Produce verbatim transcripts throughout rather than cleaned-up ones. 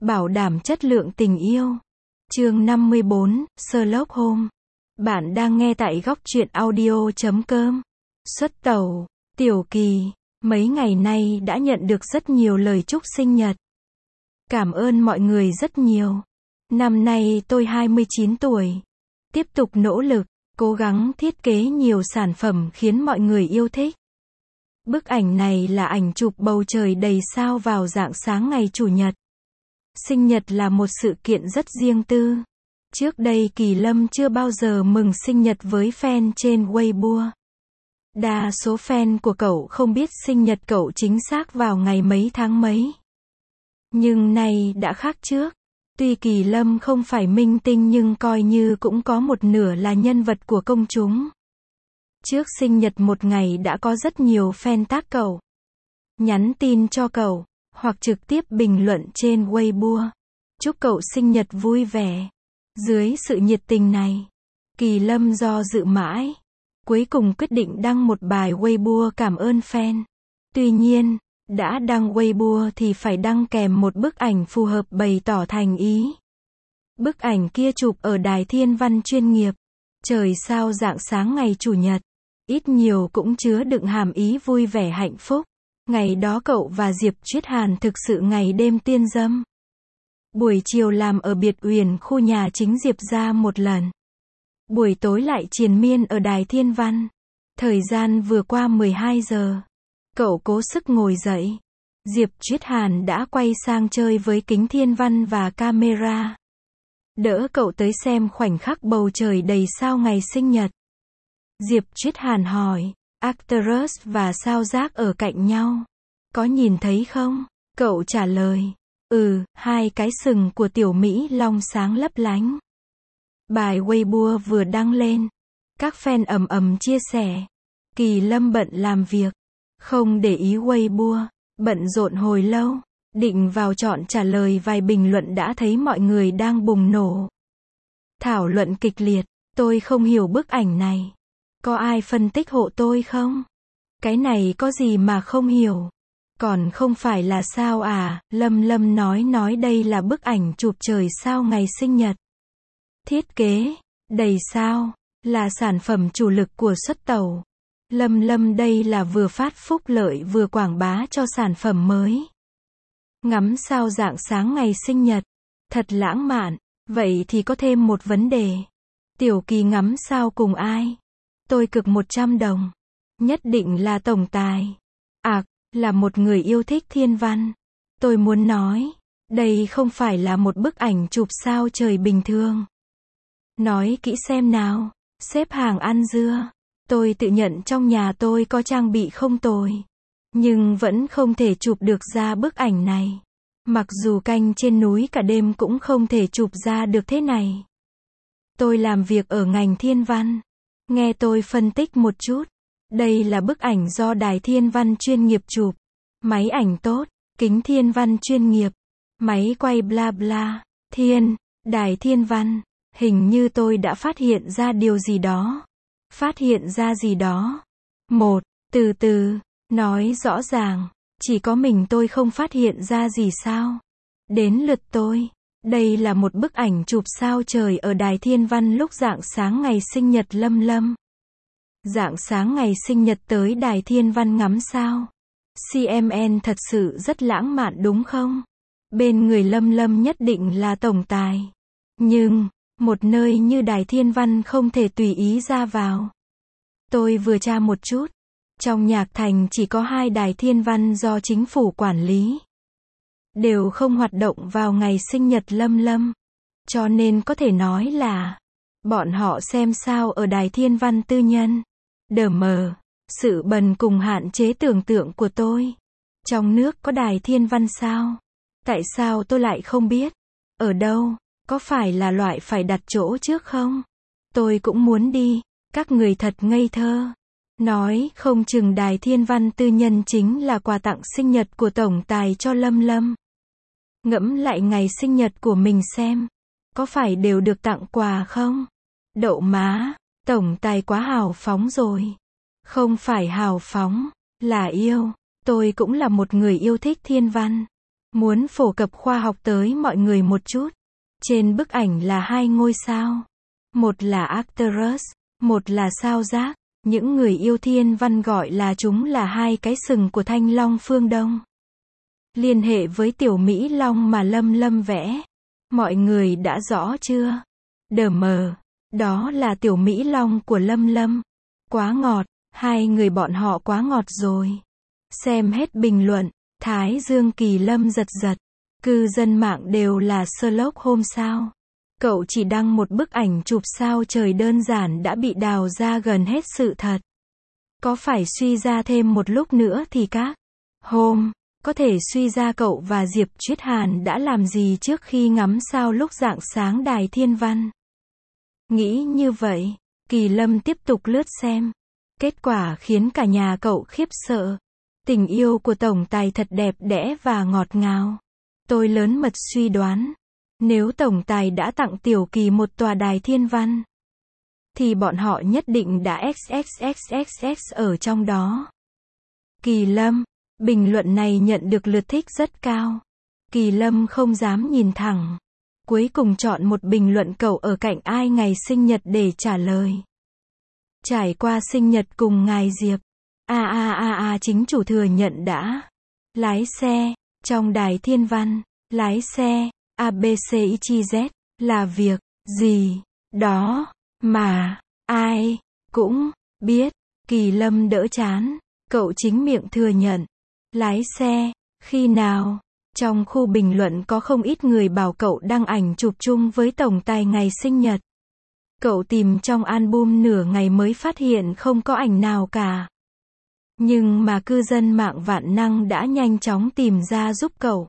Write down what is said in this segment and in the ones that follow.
bảo đảm chất lượng tình yêu. Chương năm mươi bốn, Sherlock Holmes. Bạn đang nghe tại góc truyện audio chấm com. Xuất tàu, Tiểu Kỳ, mấy ngày nay đã nhận được rất nhiều lời chúc sinh nhật. Cảm ơn mọi người rất nhiều. Năm nay tôi hai mươi chín tuổi. Tiếp tục nỗ lực, cố gắng thiết kế nhiều sản phẩm khiến mọi người yêu thích. Bức ảnh này là ảnh chụp bầu trời đầy sao vào rạng sáng ngày Chủ nhật. Sinh nhật là một sự kiện rất riêng tư. Trước đây Kỳ Lâm chưa bao giờ mừng sinh nhật với fan trên Weibo. Đa số fan của cậu không biết sinh nhật cậu chính xác vào ngày mấy tháng mấy. Nhưng nay đã khác trước. Tuy Kỳ Lâm không phải minh tinh nhưng coi như cũng có một nửa là nhân vật của công chúng. Trước sinh nhật một ngày đã có rất nhiều fan tag cậu, nhắn tin cho cậu, hoặc trực tiếp bình luận trên Weibo. Chúc cậu sinh nhật vui vẻ. Dưới sự nhiệt tình này, Kỳ Lâm do dự mãi. Cuối cùng quyết định đăng một bài Weibo cảm ơn fan. Tuy nhiên, đã đăng Weibo thì phải đăng kèm một bức ảnh phù hợp bày tỏ thành ý. Bức ảnh kia chụp ở đài thiên văn chuyên nghiệp. Trời sao rạng sáng ngày Chủ nhật. Ít nhiều cũng chứa đựng hàm ý vui vẻ hạnh phúc. Ngày đó cậu và Diệp Triết Hàn thực sự ngày đêm tiên dâm. Buổi chiều làm ở biệt uyển khu nhà chính Diệp ra một lần. Buổi tối lại triền miên ở đài thiên văn. Thời gian vừa qua mười hai giờ. Cậu cố sức ngồi dậy. Diệp Triết Hàn đã quay sang chơi với kính thiên văn và camera. Đỡ cậu tới xem khoảnh khắc bầu trời đầy sao ngày sinh nhật. Diệp Triết Hàn hỏi, Arcturus và sao Giác ở cạnh nhau. Có nhìn thấy không? Cậu trả lời, ừ, hai cái sừng của tiểu Mỹ Long sáng lấp lánh. Bài Weibo vừa đăng lên. Các fan ầm ầm chia sẻ. Kỳ Lâm bận làm việc. Không để ý Weibo. Bận rộn hồi lâu. Định vào chọn trả lời vài bình luận đã thấy mọi người đang bùng nổ. Thảo luận kịch liệt. Tôi không hiểu bức ảnh này. Có ai phân tích hộ tôi không? Cái này có gì mà không hiểu? Còn không phải là sao à? Lâm Lâm nói nói đây là bức ảnh chụp trời sao ngày sinh nhật. Thiết kế, đầy sao, là sản phẩm chủ lực của xuất tàu. Lâm Lâm đây là vừa phát phúc lợi vừa quảng bá cho sản phẩm mới. Ngắm sao rạng sáng ngày sinh nhật. Thật lãng mạn. Vậy thì có thêm một vấn đề. Tiểu Kỳ ngắm sao cùng ai? Tôi cực một trăm đồng. Nhất định là tổng tài. À, là một người yêu thích thiên văn. Tôi muốn nói, đây không phải là một bức ảnh chụp sao trời bình thường. Nói kỹ xem nào. Xếp hàng ăn dưa. Tôi tự nhận trong nhà tôi có trang bị không tồi. Nhưng vẫn không thể chụp được ra bức ảnh này. Mặc dù canh trên núi cả đêm cũng không thể chụp ra được thế này. Tôi làm việc ở ngành thiên văn. Nghe tôi phân tích một chút. Đây là bức ảnh do đài thiên văn chuyên nghiệp chụp. Máy ảnh tốt, kính thiên văn chuyên nghiệp, máy quay bla bla, thiên, đài thiên văn. Hình như tôi đã phát hiện ra điều gì đó. Phát hiện ra gì đó? Một, từ từ, nói rõ ràng. Chỉ có mình tôi không phát hiện ra gì sao? Đến lượt tôi. Đây là một bức ảnh chụp sao trời ở đài thiên văn lúc rạng sáng ngày sinh nhật Lâm Lâm. Rạng sáng ngày sinh nhật tới đài thiên văn ngắm sao. xê em en thật sự rất lãng mạn đúng không? Bên người Lâm Lâm nhất định là tổng tài. Nhưng, một nơi như đài thiên văn không thể tùy ý ra vào. Tôi vừa tra một chút. Trong Nhạc Thành chỉ có hai đài thiên văn do chính phủ quản lý. Đều không hoạt động vào ngày sinh nhật Lâm Lâm. Cho nên có thể nói là bọn họ xem sao ở đài thiên văn tư nhân. Đờ mờ. Sự bần cùng hạn chế tưởng tượng của tôi. Trong nước có đài thiên văn sao? Tại sao tôi lại không biết? Ở đâu? Có phải là loại phải đặt chỗ trước không? Tôi cũng muốn đi. Các người thật ngây thơ. Nói không chừng đài thiên văn tư nhân chính là quà tặng sinh nhật của tổng tài cho Lâm Lâm. Ngẫm lại ngày sinh nhật của mình xem. Có phải đều được tặng quà không? Đậu má. Tổng tài quá hào phóng rồi. Không phải hào phóng, là yêu. Tôi cũng là một người yêu thích thiên văn. Muốn phổ cập khoa học tới mọi người một chút. Trên bức ảnh là hai ngôi sao. Một là Arcturus, một là sao Giác. Những người yêu thiên văn gọi là chúng là hai cái sừng của thanh long phương Đông. Liên hệ với tiểu Mỹ Long mà Lâm Lâm vẽ. Mọi người đã rõ chưa? Đờ mờ. Đó là tiểu Mỹ Long của Lâm Lâm. Quá ngọt. Hai người bọn họ quá ngọt rồi. Xem hết bình luận. Thái Dương Kỳ Lâm giật giật. Cư dân mạng đều là Sherlock Holmes sao? Cậu chỉ đăng một bức ảnh chụp sao trời đơn giản đã bị đào ra gần hết sự thật. Có phải suy ra thêm một lúc nữa thì các hôm, có thể suy ra cậu và Diệp Triết Hàn đã làm gì trước khi ngắm sao lúc rạng sáng đài thiên văn. Nghĩ như vậy, Kỳ Lâm tiếp tục lướt xem. Kết quả khiến cả nhà cậu khiếp sợ. Tình yêu của tổng tài thật đẹp đẽ và ngọt ngào. Tôi lớn mật suy đoán. Nếu tổng tài đã tặng Tiểu Kỳ một tòa đài thiên văn, thì bọn họ nhất định đã xxxxx ở trong đó. Kỳ Lâm, bình luận này nhận được lượt thích rất cao. Kỳ Lâm không dám nhìn thẳng. Cuối cùng chọn một bình luận cậu ở cạnh ai ngày sinh nhật để trả lời. Trải qua sinh nhật cùng ngài Diệp. A a a a chính chủ thừa nhận đã lái xe trong đài thiên văn, lái xe a bê xê i chi dét là việc gì đó mà ai cũng biết. Kỳ Lâm đỡ chán, cậu chính miệng thừa nhận lái xe khi nào. Trong khu bình luận có không ít người bảo cậu đăng ảnh chụp chung với tổng tài ngày sinh nhật. Cậu tìm trong album nửa ngày mới phát hiện không có ảnh nào cả. Nhưng mà cư dân mạng vạn năng đã nhanh chóng tìm ra giúp cậu.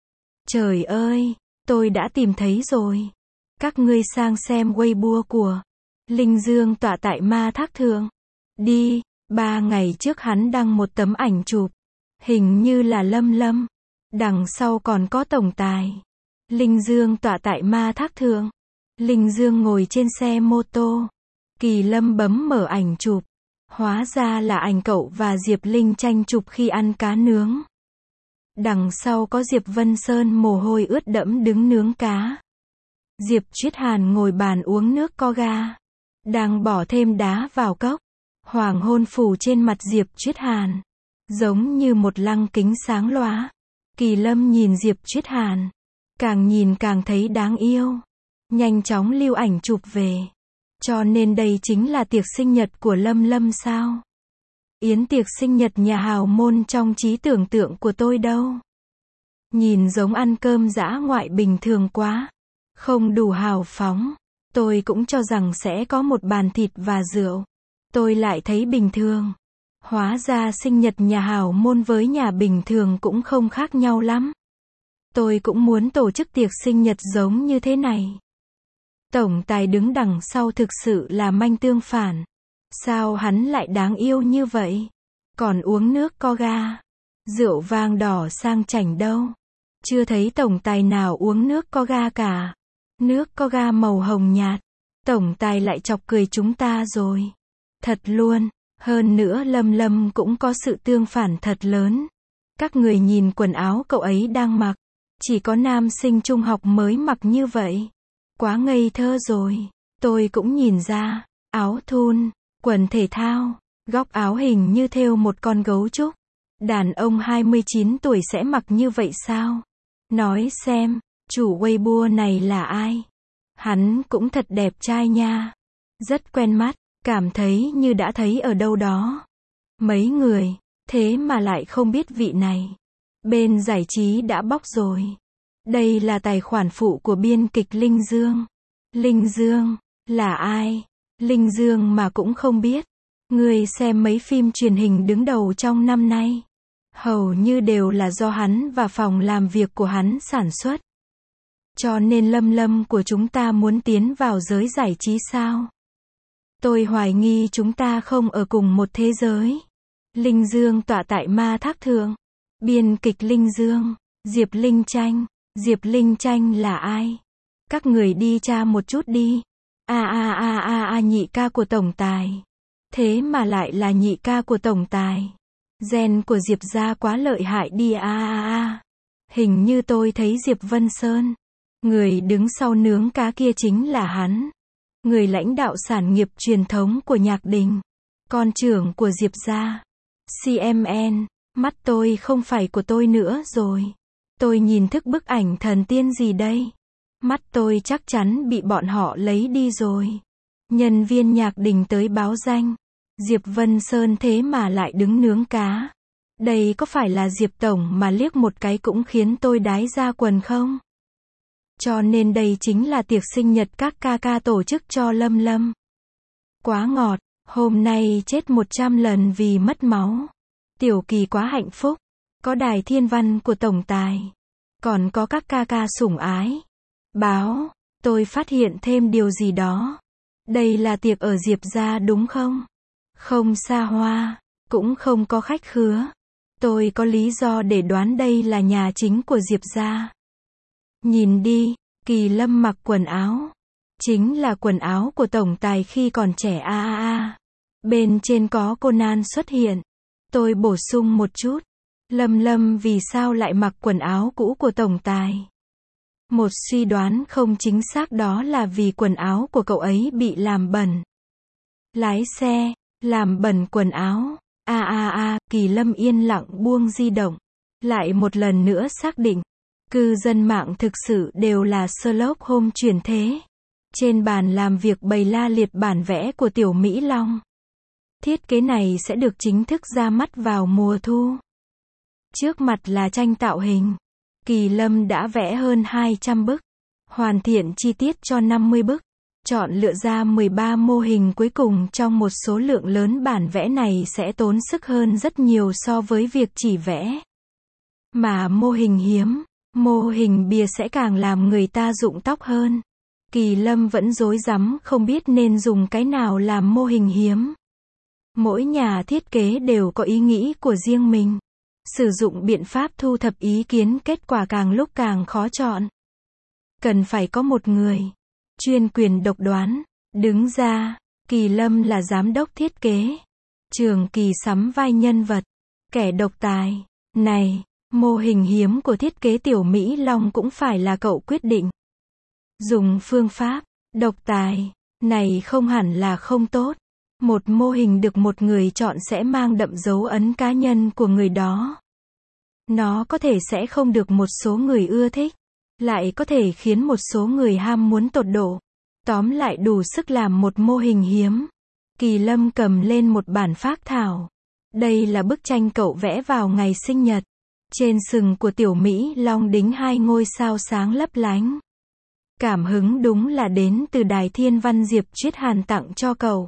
Trời ơi, tôi đã tìm thấy rồi. Các ngươi sang xem Weibo của Linh Dương tọa tại Ma Thác Thượng. Đi, ba ngày trước hắn đăng một tấm ảnh chụp. Hình như là Lâm Lâm. Đằng sau còn có tổng tài. Linh Dương tọa tại Ma Thác Thượng. Linh Dương ngồi trên xe mô tô. Kỳ Lâm bấm mở ảnh chụp. Hóa ra là ảnh cậu và Diệp Linh tranh chụp khi ăn cá nướng. Đằng sau có Diệp Vân Sơn mồ hôi ướt đẫm đứng nướng cá. Diệp Triết Hàn ngồi bàn uống nước coca. Đang bỏ thêm đá vào cốc. Hoàng hôn phủ trên mặt Diệp Triết Hàn. Giống như một lăng kính sáng lóa. Kỳ Lâm nhìn Diệp Triết Hàn. Càng nhìn càng thấy đáng yêu. Nhanh chóng lưu ảnh chụp về. Cho nên đây chính là tiệc sinh nhật của Lâm Lâm sao? Yến tiệc sinh nhật nhà hào môn trong trí tưởng tượng của tôi đâu. Nhìn giống ăn cơm dã ngoại bình thường quá. Không đủ hào phóng. Tôi cũng cho rằng sẽ có một bàn thịt và rượu. Tôi lại thấy bình thường. Hóa ra sinh nhật nhà hào môn với nhà bình thường cũng không khác nhau lắm. Tôi cũng muốn tổ chức tiệc sinh nhật giống như thế này. Tổng tài đứng đằng sau thực sự là manh tương phản. Sao hắn lại đáng yêu như vậy? Còn uống nước coca. Rượu vang đỏ sang chảnh đâu. Chưa thấy tổng tài nào uống nước coca cả. Nước coca màu hồng nhạt. Tổng tài lại chọc cười chúng ta rồi. Thật luôn. Hơn nữa Lâm Lâm cũng có sự tương phản thật lớn. Các người nhìn quần áo cậu ấy đang mặc. Chỉ có nam sinh trung học mới mặc như vậy. Quá ngây thơ rồi. Tôi cũng nhìn ra. Áo thun, quần thể thao, góc áo hình như thêu một con gấu trúc. Đàn ông hai mươi chín tuổi sẽ mặc như vậy sao? Nói xem, chủ Weibo này là ai? Hắn cũng thật đẹp trai nha. Rất quen mắt, cảm thấy như đã thấy ở đâu đó. Mấy người, thế mà lại không biết vị này. Bên giải trí đã bóc rồi. Đây là tài khoản phụ của biên kịch Linh Dương. Linh Dương, là ai? Linh Dương mà cũng không biết. Người xem mấy phim truyền hình đứng đầu trong năm nay. Hầu như đều là do hắn và phòng làm việc của hắn sản xuất. Cho nên Lâm Lâm của chúng ta muốn tiến vào giới giải trí sao? Tôi hoài nghi chúng ta không ở cùng một thế giới. Linh Dương tọa tại Ma Thác Thượng. Biên kịch Linh Dương. Diệp Linh Tranh. Diệp Linh Tranh là ai? Các người đi tra một chút đi. A a a a a nhị ca của tổng tài. Thế mà lại là nhị ca của tổng tài. Gen của Diệp gia quá lợi hại đi a a a. Hình như tôi thấy Diệp Vân Sơn. Người đứng sau nướng cá kia chính là hắn. Người lãnh đạo sản nghiệp truyền thống của Nhạc Đình. Con trưởng của Diệp gia. xê em en, mắt tôi không phải của tôi nữa rồi. Tôi nhìn thức bức ảnh thần tiên gì đây? Mắt tôi chắc chắn bị bọn họ lấy đi rồi. Nhân viên Nhạc Đình tới báo danh. Diệp Vân Sơn thế mà lại đứng nướng cá. Đây có phải là Diệp Tổng mà liếc một cái cũng khiến tôi đái ra quần không? Cho nên đây chính là tiệc sinh nhật các ca ca tổ chức cho Lâm Lâm. Quá ngọt, hôm nay chết một trăm lần vì mất máu. Tiểu Kỳ quá hạnh phúc, có đài thiên văn của tổng tài, còn có các ca ca sủng ái. Báo, tôi phát hiện thêm điều gì đó. Đây là tiệc ở Diệp gia đúng không? Không xa hoa, cũng không có khách khứa. Tôi có lý do để đoán đây là nhà chính của Diệp gia. Nhìn đi, Kỳ Lâm mặc quần áo. Chính là quần áo của tổng tài khi còn trẻ a a a. Bên trên có Conan xuất hiện. Tôi bổ sung một chút. Lâm Lâm vì sao lại mặc quần áo cũ của tổng tài? Một suy đoán không chính xác đó là vì quần áo của cậu ấy bị làm bẩn. Lái xe, làm bẩn quần áo. A a a, Kỳ Lâm yên lặng buông di động. Lại một lần nữa xác định. Cư dân mạng thực sự đều là Sherlock Holmes chuyển thế. Trên bàn làm việc bày la liệt bản vẽ của Tiểu Mỹ Long. Thiết kế này sẽ được chính thức ra mắt vào mùa thu. Trước mặt là tranh tạo hình. Kỳ Lâm đã vẽ hơn hai trăm bức. Hoàn thiện chi tiết cho năm mươi bức. Chọn lựa ra mười ba mô hình cuối cùng trong một số lượng lớn bản vẽ này sẽ tốn sức hơn rất nhiều so với việc chỉ vẽ. Mà mô hình hiếm, mô hình bìa sẽ càng làm người ta rụng tóc hơn. Kỳ Lâm vẫn rối rắm không biết nên dùng cái nào làm mô hình hiếm. Mỗi nhà thiết kế đều có ý nghĩ của riêng mình. Sử dụng biện pháp thu thập ý kiến, kết quả càng lúc càng khó chọn. Cần phải có một người chuyên quyền độc đoán đứng ra. Kỳ Lâm là giám đốc thiết kế. Trường Kỳ sắm vai nhân vật kẻ độc tài. Này, mô hình hiếm của thiết kế Tiểu Mỹ Long cũng phải là cậu quyết định. Dùng phương pháp độc tài này không hẳn là không tốt. Một mô hình được một người chọn sẽ mang đậm dấu ấn cá nhân của người đó. Nó có thể sẽ không được một số người ưa thích, lại có thể khiến một số người ham muốn tột độ. Tóm lại đủ sức làm một mô hình hiếm. Kỳ Lâm cầm lên một bản phác thảo. Đây là bức tranh cậu vẽ vào ngày sinh nhật. Trên sừng của Tiểu Mỹ Long đính hai ngôi sao sáng lấp lánh. Cảm hứng đúng là đến từ đài thiên văn Diệp Triết Hàn tặng cho cậu.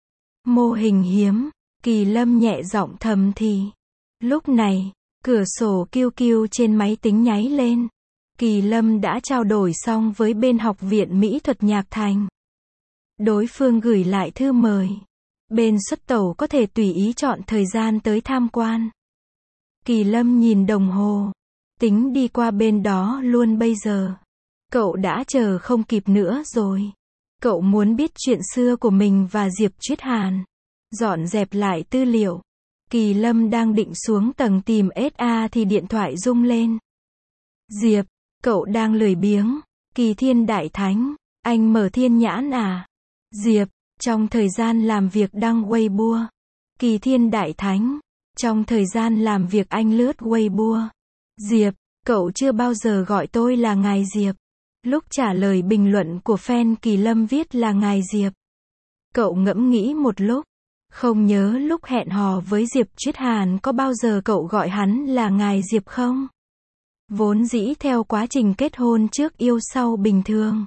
Mô hình hiếm, Kỳ Lâm nhẹ giọng thầm thì. Lúc này, cửa sổ kiu kiu trên máy tính nháy lên. Kỳ Lâm đã trao đổi xong với bên Học viện Mỹ thuật Nhạc Thành. Đối phương gửi lại thư mời. Bên xuất tàu có thể tùy ý chọn thời gian tới tham quan. Kỳ Lâm nhìn đồng hồ. Tính đi qua bên đó luôn bây giờ. Cậu đã chờ không kịp nữa rồi. Cậu muốn biết chuyện xưa của mình và Diệp Triết Hàn. Dọn dẹp lại tư liệu. Kỳ Lâm đang định xuống tầng tìm ét a thì điện thoại rung lên. Diệp, cậu đang lười biếng. Kỳ Thiên Đại Thánh, anh mở thiên nhãn à? Diệp, trong thời gian làm việc đăng Weibo. Kỳ Thiên Đại Thánh, trong thời gian làm việc anh lướt Weibo. Diệp, cậu chưa bao giờ gọi tôi là ngài Diệp. Lúc trả lời bình luận của fan, Kỳ Lâm viết là ngài Diệp. Cậu ngẫm nghĩ một lúc. Không nhớ lúc hẹn hò với Diệp Triết Hàn có bao giờ cậu gọi hắn là ngài Diệp không? Vốn dĩ theo quá trình kết hôn trước yêu sau bình thường.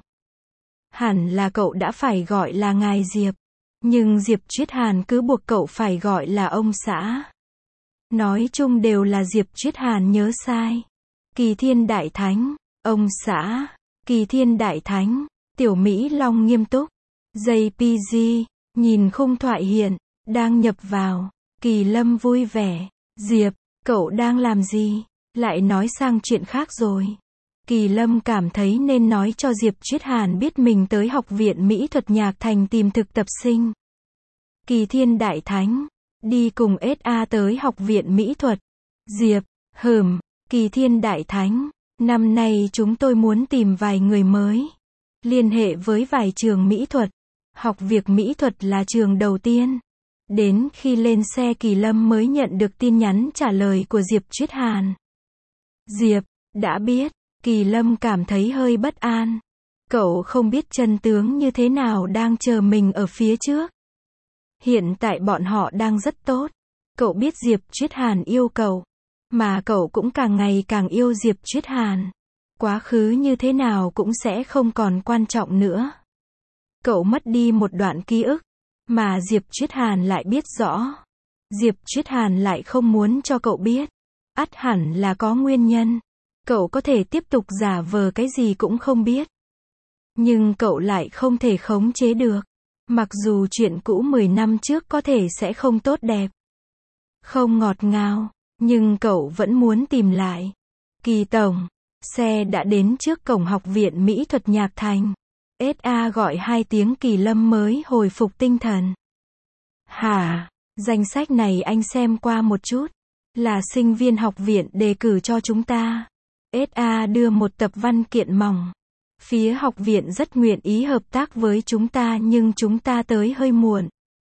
Hẳn là cậu đã phải gọi là ngài Diệp. Nhưng Diệp Triết Hàn cứ buộc cậu phải gọi là ông xã. Nói chung đều là Diệp Triết Hàn nhớ sai. Kỳ Thiên Đại Thánh, ông xã. Kỳ Thiên Đại Thánh, Tiểu Mỹ Long nghiêm túc. giê pê giê, nhìn khung thoại hiện, đang nhập vào. Kỳ Lâm vui vẻ. Diệp, cậu đang làm gì? Lại nói sang chuyện khác rồi. Kỳ Lâm cảm thấy nên nói cho Diệp Triết Hàn biết mình tới Học viện Mỹ thuật Nhạc Thành tìm thực tập sinh. Kỳ Thiên Đại Thánh, đi cùng ét a tới Học viện Mỹ thuật. Diệp, hừm, Kỳ Thiên Đại Thánh, năm nay chúng tôi muốn tìm vài người mới. Liên hệ với vài trường mỹ thuật. Học việc mỹ thuật là trường đầu tiên. Đến khi lên xe Kỳ Lâm mới nhận được tin nhắn trả lời của Diệp Chuyết Hàn. Diệp, đã biết. Kỳ Lâm cảm thấy hơi bất an. Cậu không biết chân tướng như thế nào đang chờ mình ở phía trước. Hiện tại bọn họ đang rất tốt. Cậu biết Diệp Chuyết Hàn yêu cậu. Mà cậu cũng càng ngày càng yêu Diệp Chuyết Hàn. Quá khứ như thế nào cũng sẽ không còn quan trọng nữa. Cậu mất đi một đoạn ký ức. Mà Diệp Chuyết Hàn lại biết rõ. Diệp Chuyết Hàn lại không muốn cho cậu biết. Ắt hẳn là có nguyên nhân. Cậu có thể tiếp tục giả vờ cái gì cũng không biết. Nhưng cậu lại không thể khống chế được. Mặc dù chuyện cũ mười năm trước có thể sẽ không tốt đẹp. Không ngọt ngào. Nhưng cậu vẫn muốn tìm lại. Kỳ tổng. Xe đã đến trước cổng học viện Mỹ thuật Nhạc Thành. ét a gọi hai tiếng Kỳ Lâm mới hồi phục tinh thần. Hả? Danh sách này anh xem qua một chút. Là sinh viên học viện đề cử cho chúng ta. ét a đưa một tập văn kiện mỏng. Phía học viện rất nguyện ý hợp tác với chúng ta nhưng chúng ta tới hơi muộn.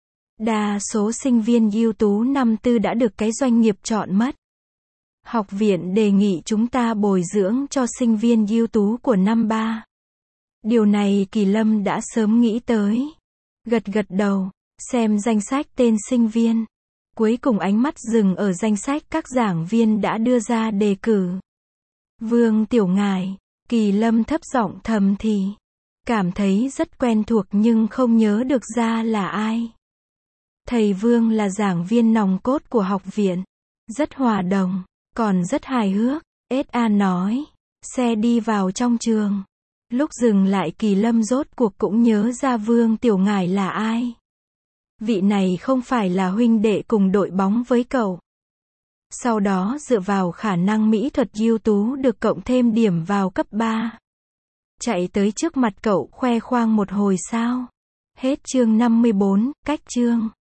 Đa số sinh viên ưu tú năm tư đã được cái doanh nghiệp chọn mất. Học viện đề nghị chúng ta bồi dưỡng cho sinh viên ưu tú của năm ba. Điều này Kỳ Lâm đã sớm nghĩ tới. Gật gật đầu, xem danh sách tên sinh viên. Cuối cùng ánh mắt dừng ở danh sách các giảng viên đã đưa ra đề cử. Vương Tiểu Ngải, Kỳ Lâm thấp giọng thầm thì. Cảm thấy rất quen thuộc nhưng không nhớ được ra là ai. Thầy Vương là giảng viên nòng cốt của học viện. Rất hòa đồng, còn rất hài hước. ét a nói. Xe đi vào trong trường. Lúc dừng lại Kỳ Lâm rốt cuộc cũng nhớ ra Vương Tiểu Ngải là ai. Vị này không phải là huynh đệ cùng đội bóng với cậu. Sau đó dựa vào khả năng mỹ thuật ưu tú được cộng thêm điểm vào cấp ba. Chạy tới trước mặt cậu khoe khoang một hồi sao. Hết chương năm mươi bốn, cách chương.